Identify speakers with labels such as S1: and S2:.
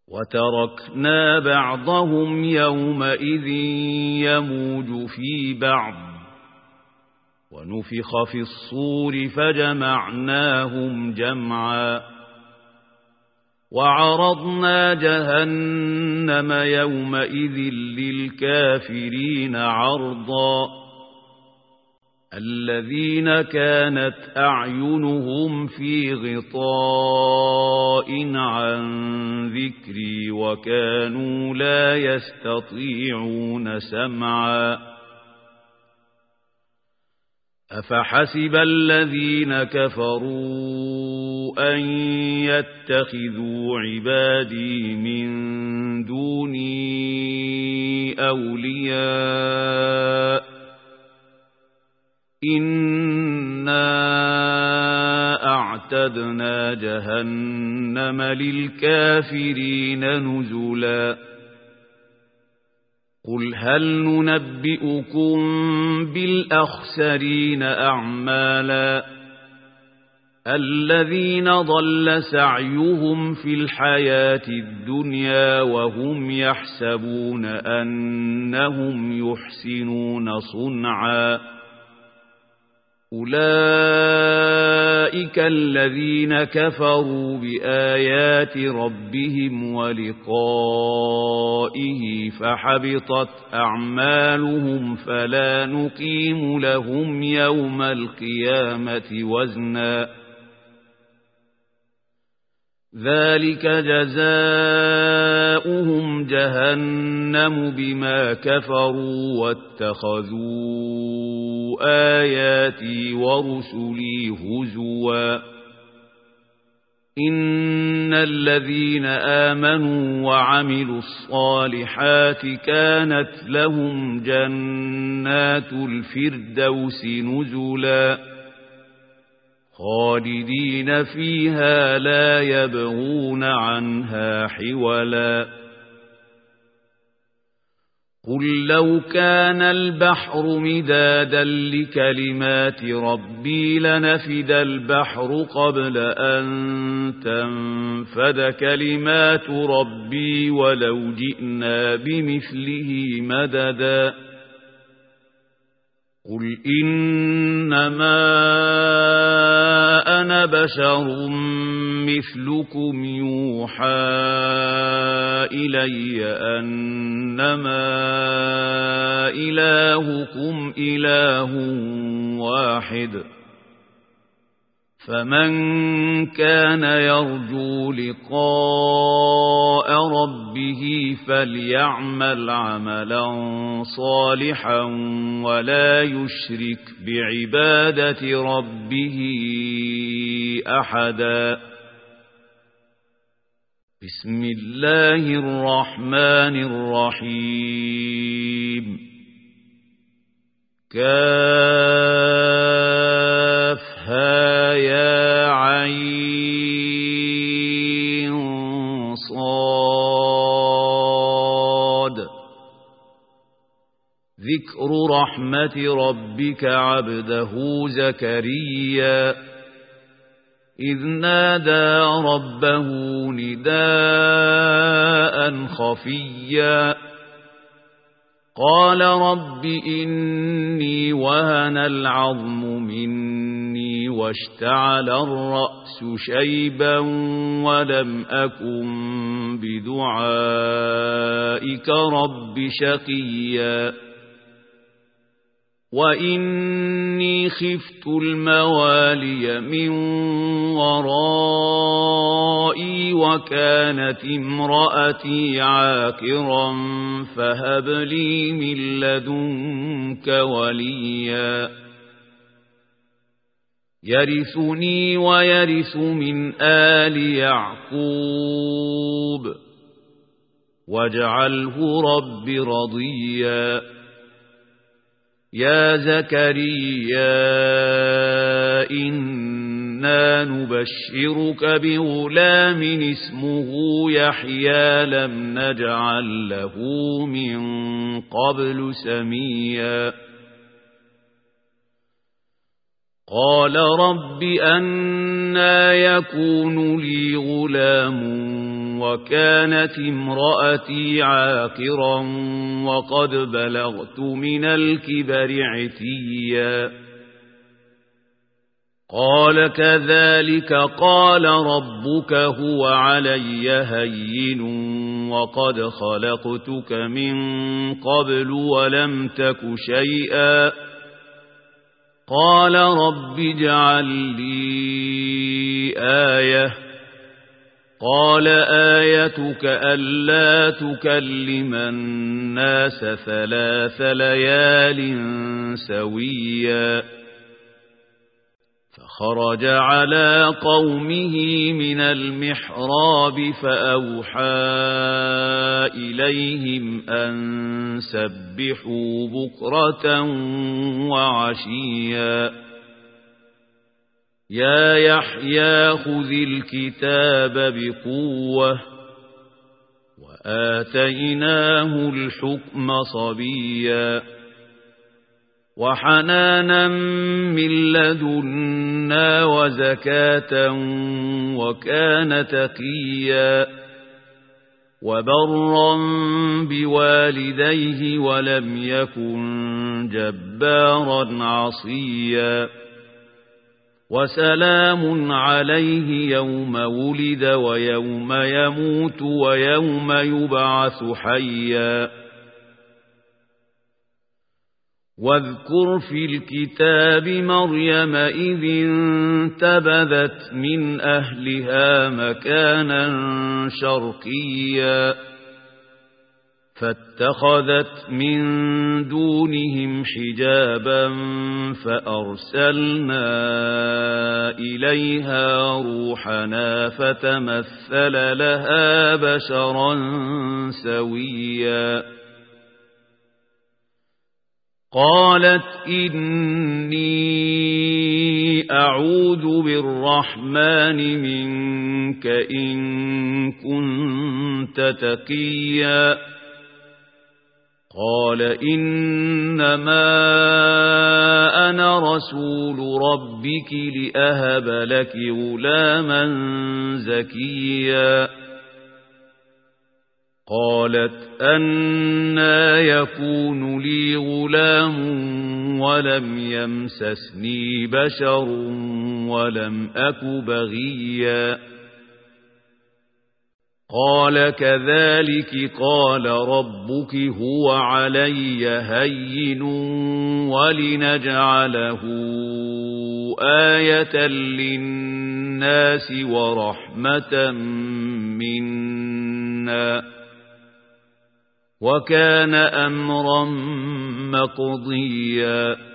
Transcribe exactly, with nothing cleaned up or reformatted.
S1: وتركنا بعضهم يومئذ يموج في بعض ونفخ في الصور فجمعناهم جمعا وعرضنا جهنم يومئذ للكافرين عرضا الذين كانت أعينهم في غطاء عن ذكري وكانوا لا يستطيعون سمعا أفحسب الذين كفروا أن يتخذوا عبادي من دوني أولياء إنا أعتدنا جهنم للكافرين نزلا قل هل ننبئكم بالأخسرين أعمالا الذين ضل سعيهم في الحياة الدنيا وهم يحسبون أنهم يحسنون صنعا أولئك الذين كفروا بآيات ربهم ولقائه فحبطت أعمالهم فلا نقيم لهم يوم القيامة وزنا ذلك جزاؤهم جهنم بما كفروا واتخذوا آياتي ورسلي هزوا إن الذين آمنوا وعملوا الصالحات كانت لهم جنات الفردوس نزلا خالدين فيها لا يبغون عنها حولا قل لو كان البحر مدادا لكلمات ربي لنفد البحر قبل أن تنفد كلمات ربي ولو جئنا بمثله مددا قل إنما أنا بشر مثلكم يوحى إلي أنما إلهكم إله واحد فمن كان يرجو لقاء ربه فليعمل عملا صالحا ولا يشرك بعبادة ربه أحدا بسم الله الرحمن الرحيم كافها يا عين صاد ذكر رحمة ربك عبده زكريا إذ نادى ربه نداء خفيا قال رب إني وهن العظم مني واشتعل الرأس شيبا ولم أكن بدعائك رب شقيا وإني خفت الموالي من ورائي وكانت امرأتي عاقرا فهب لي من لدنك وليا يرثني ويرث من آل يعقوب واجعله رب رضيا يا زكريا إنا نبشرك بغلام اسمه يحيى لم نجعل له من قبل سميا قال رب أنى يكون لي غلام وكانت امرأتي عاقرا وقد بلغت من الكبر عتيا قال كذلك قال ربك هو علي هين وقد خلقتك من قبل ولم تك شيئا قال رب اجعل لي آية قال آيتك ألا تكلم الناس ثلاث ليال سويا فخرج على قومه من المحراب فأوحى إليهم أن سبحوا بكرة وعشيا يا يحيى خذ الكتاب بقوة وآتيناه الحكم صبيا وحنانا من لدنا وزكاة وكان تقيا وبرا بوالديه ولم يكن جبارا عصيا وسلام عليه يوم ولد ويوم يموت ويوم يبعث حيا واذكر في الكتاب مريم إذ انتبذت من أهلها مكانا شرقيا فاتخذت من دونهم حجابا فأرسلنا إليها روحنا فتمثل لها بشرا سويا قالت إني أعوذ بالرحمن منك إن كنت تقيا قال إنما أنا رسول ربك لأهب لك غلاما زكيا قالت أنى يكون لي غلام ولم يمسسني بشر ولم أك بغيا قال كذلك قال ربك هو علي هين ولنجعله آية للناس ورحمة منا وكان أمرا مقضيا